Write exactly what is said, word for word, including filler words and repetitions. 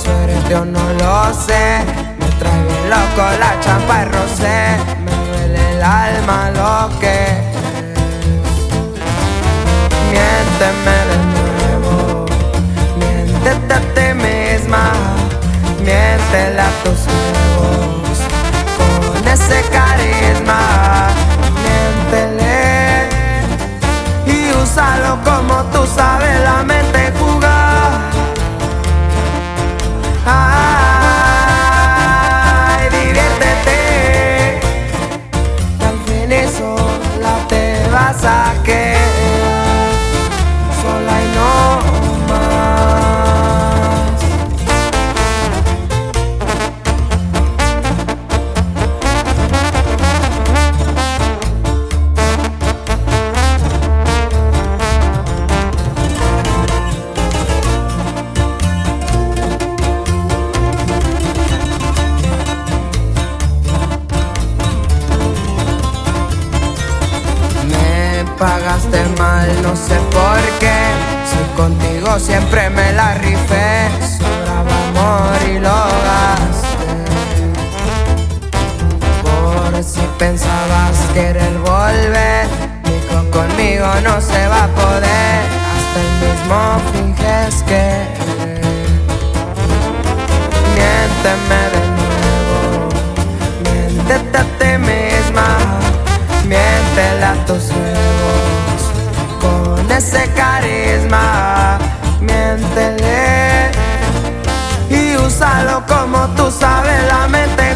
suerte o no lo sé. Me trae bien loco la champa y rosé. Me duele el alma lo que es. Miénteme de nuevo, miéntete a ti misma, miéntele a tus ojos con ese carisma. Miéntele y úsalo como tú sabes la mente jugar. Ay, diviértete, que al fin y sola te vas a quedar, sola y no más. Pagaste mal, no sé por qué. Si contigo siempre me la rifé. Sobraba amor y lo gasté. Por si pensabas querer volver, dijo conmigo no se va a poder. Hasta el mismo finges querer. Miénteme de nuevo, miéntete a ti misma, miéntele a tus ojos con ese carisma. Miéntele y úsalo como tú sabes la mente